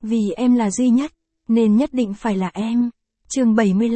Vì em là duy nhất, nên nhất định phải là em. Chương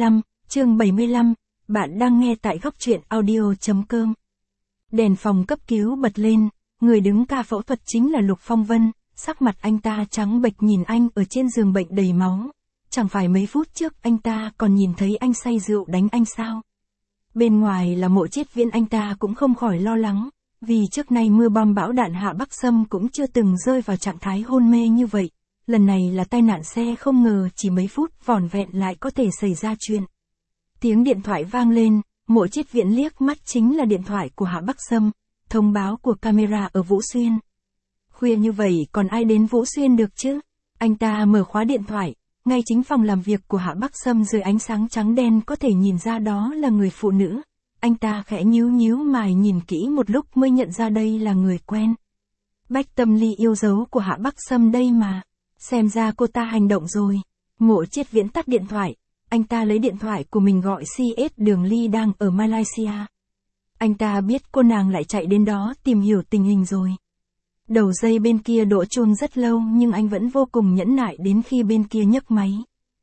75, bạn đang nghe tại góc truyện audio.com. Đèn phòng cấp cứu bật lên, người đứng ca phẫu thuật chính là Lục Phong Vân, sắc mặt anh ta trắng bệch nhìn anh ở trên giường bệnh đầy máu. Chẳng phải mấy phút trước anh ta còn nhìn thấy anh say rượu đánh anh sao? Bên ngoài là Mộ Chiết Viễn, anh ta cũng không khỏi lo lắng, vì trước nay mưa bom bão đạn Hạ Bắc Sâm cũng chưa từng rơi vào trạng thái hôn mê như vậy. Lần này là tai nạn xe, không ngờ chỉ mấy phút vỏn vẹn lại có thể xảy ra chuyện. Tiếng điện thoại vang lên, Mộ Chiết Viễn liếc mắt chính là điện thoại của Hạ Bắc Sâm, thông báo của camera ở Vũ Xuyên. Khuya như vậy còn ai đến Vũ Xuyên được chứ? Anh ta mở khóa điện thoại, ngay chính phòng làm việc của Hạ Bắc Sâm dưới ánh sáng trắng đen có thể nhìn ra đó là người phụ nữ. Anh ta khẽ nhíu mày nhìn kỹ một lúc mới nhận ra đây là người quen. Bách Tâm Ly yêu dấu của Hạ Bắc Sâm đây mà. Xem ra cô ta hành động rồi. Mộ Chiết Viễn tắt điện thoại. Anh ta lấy điện thoại của mình gọi CS Đường Ly đang ở Malaysia. Anh ta biết cô nàng lại chạy đến đó tìm hiểu tình hình rồi. Đầu dây bên kia đổ chuông rất lâu nhưng anh vẫn vô cùng nhẫn nại đến khi bên kia nhấc máy.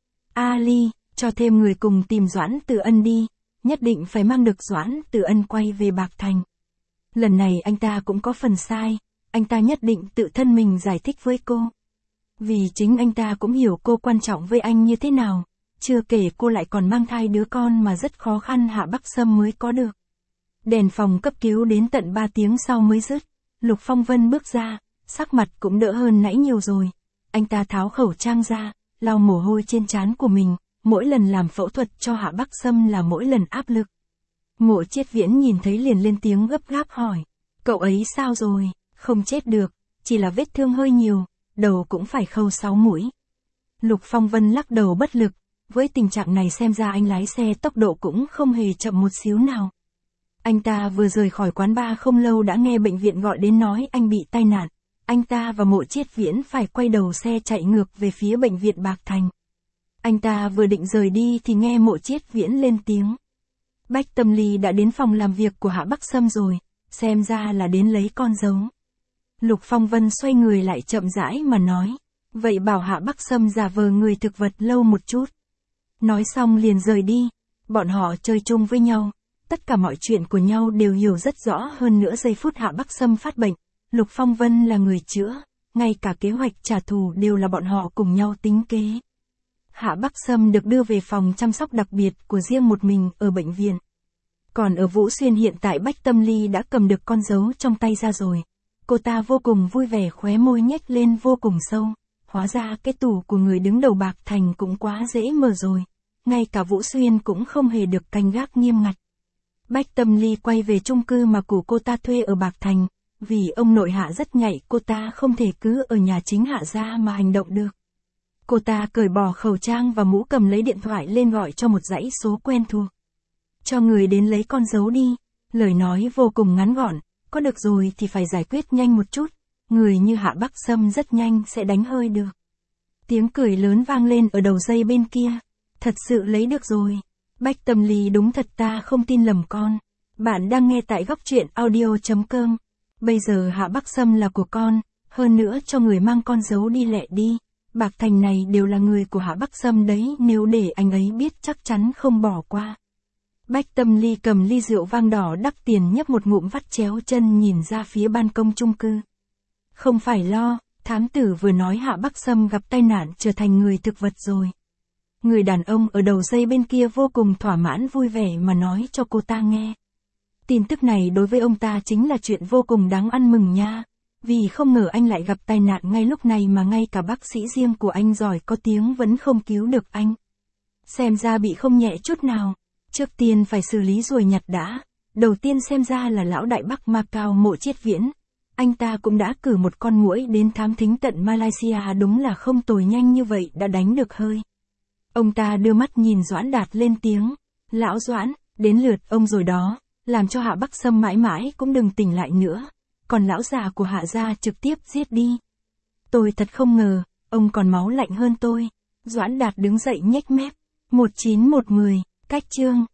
Ali, cho thêm người cùng tìm Doãn Từ Ân đi. Nhất định phải mang được Doãn Từ Ân quay về Bạc Thành. Lần này anh ta cũng có phần sai. Anh ta nhất định tự thân mình giải thích với cô. Vì chính anh ta cũng hiểu cô quan trọng với anh như thế nào. Chưa kể cô lại còn mang thai đứa con mà rất khó khăn Hạ Bắc Sâm mới có được. Đèn phòng cấp cứu đến tận 3 tiếng sau mới dứt. Lục Phong Vân bước ra, sắc mặt cũng đỡ hơn nãy nhiều rồi. Anh ta tháo khẩu trang ra, lau mồ hôi trên trán của mình. Mỗi lần làm phẫu thuật cho Hạ Bắc Sâm là mỗi lần áp lực. Mộ Chiết Viễn nhìn thấy liền lên tiếng gấp gáp hỏi. Cậu ấy sao rồi? Không chết được, chỉ là vết thương hơi nhiều, đầu cũng phải khâu 6 mũi. Lục Phong Vân lắc đầu bất lực. Với tình trạng này xem ra anh lái xe tốc độ cũng không hề chậm một xíu nào. Anh ta vừa rời khỏi quán bar không lâu đã nghe bệnh viện gọi đến nói anh bị tai nạn. Anh ta và Mộ Chiết Viễn phải quay đầu xe chạy ngược về phía bệnh viện Bạc Thành. Anh ta vừa định rời đi thì nghe Mộ Chiết Viễn lên tiếng. Bách Tâm Ly đã đến phòng làm việc của Hạ Bắc Sâm rồi, xem ra là đến lấy con dấu. Lục Phong Vân xoay người lại chậm rãi mà nói. Vậy bảo Hạ Bắc Sâm giả vờ người thực vật lâu một chút. Nói xong liền rời đi. Bọn họ chơi chung với nhau. Tất cả mọi chuyện của nhau đều hiểu rất rõ, hơn nữa giây phút Hạ Bắc Sâm phát bệnh. Lục Phong Vân là người chữa. Ngay cả kế hoạch trả thù đều là bọn họ cùng nhau tính kế. Hạ Bắc Sâm được đưa về phòng chăm sóc đặc biệt của riêng một mình ở bệnh viện. Còn ở Vũ Xuyên hiện tại Bách Tâm Ly đã cầm được con dấu trong tay ra rồi. Cô ta vô cùng vui vẻ, khóe môi nhếch lên vô cùng sâu. Hóa ra cái tủ của người đứng đầu Bạc Thành cũng quá dễ mở rồi. Ngay cả Vũ Xuyên cũng không hề được canh gác nghiêm ngặt. Bách Tâm Ly quay về chung cư mà của cô ta thuê ở Bạc Thành. Vì ông nội Hạ rất nhạy, cô ta không thể cứ ở nhà chính Hạ gia mà hành động được. Cô ta cởi bỏ khẩu trang và mũ, cầm lấy điện thoại lên gọi cho một dãy số quen thuộc. Cho người đến lấy con dấu đi. Lời nói vô cùng ngắn gọn. Có được rồi thì phải giải quyết nhanh một chút. Người như Hạ Bắc Sâm rất nhanh sẽ đánh hơi được. Tiếng cười lớn vang lên ở đầu dây bên kia. Thật sự lấy được rồi. Bách Tâm Ly, đúng thật, ta không tin lầm con. Bạn đang nghe tại góc truyện audio.com. Bây giờ Hạ Bắc Sâm là của con. Hơn nữa cho người mang con dấu đi lẹ đi. Bạc Thành này đều là người của Hạ Bắc Sâm đấy. Nếu để anh ấy biết chắc chắn không bỏ qua. Bách Tâm Ly cầm ly rượu vang đỏ đắt tiền nhấp một ngụm, vắt chéo chân nhìn ra phía ban công chung cư. Không phải lo, thám tử vừa nói Hạ Bắc Sâm gặp tai nạn trở thành người thực vật rồi. Người đàn ông ở đầu dây bên kia vô cùng thỏa mãn vui vẻ mà nói cho cô ta nghe. Tin tức này đối với ông ta chính là chuyện vô cùng đáng ăn mừng nha. Vì không ngờ anh lại gặp tai nạn ngay lúc này mà ngay cả bác sĩ riêng của anh giỏi có tiếng vẫn không cứu được anh. Xem ra bị không nhẹ chút nào. Trước tiên phải xử lý ruồi nhặt đã. Đầu tiên xem ra là lão đại Bắc Macau Mộ Chiết Viễn. Anh ta cũng đã cử một con muỗi đến thám thính tận Malaysia, đúng là không tồi, nhanh như vậy đã đánh được hơi. Ông ta đưa mắt nhìn Doãn Đạt lên tiếng. Lão Doãn, đến lượt ông rồi đó, làm cho Hạ Bắc Sâm mãi mãi cũng đừng tỉnh lại nữa. Còn lão già của Hạ gia trực tiếp giết đi. Tôi thật không ngờ, ông còn máu lạnh hơn tôi. Doãn Đạt đứng dậy nhếch mép. 19110, cách chương.